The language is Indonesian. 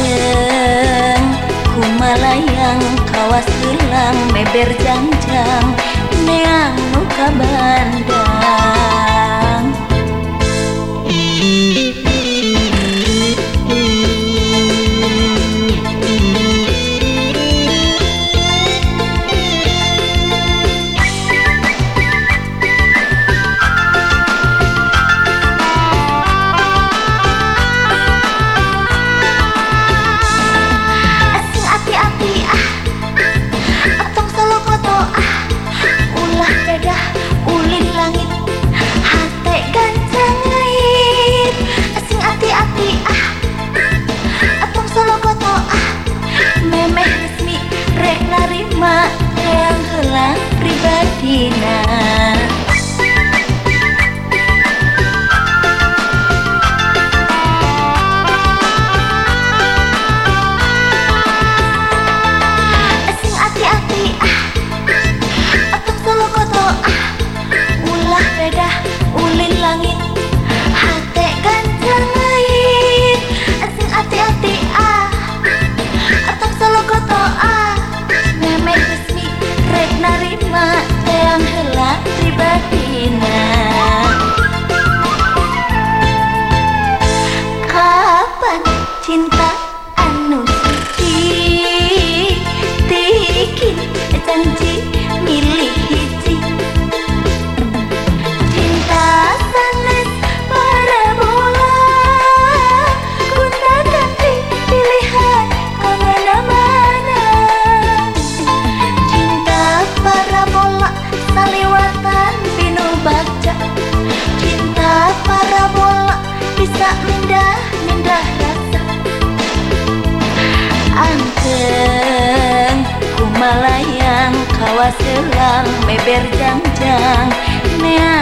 Anteng kumalayang kawas gelang meber jangjang neang muka bandang. Yang heula pribadina asing hati-hati atong solo koto ulah beda ulin langit hate gancang lain asing hati-hati atong solo koto memeh resmi rek narima yang heula pribadina. Kapan cinta anu suci tikin janji milih hiji cinta sanes parabola gonta ganti pilihan kemana-mana parabola saliwatan pinu baca cinta parabola bisa mindah rasa. Anteng kumalayang kawas gelang meber jangjang neang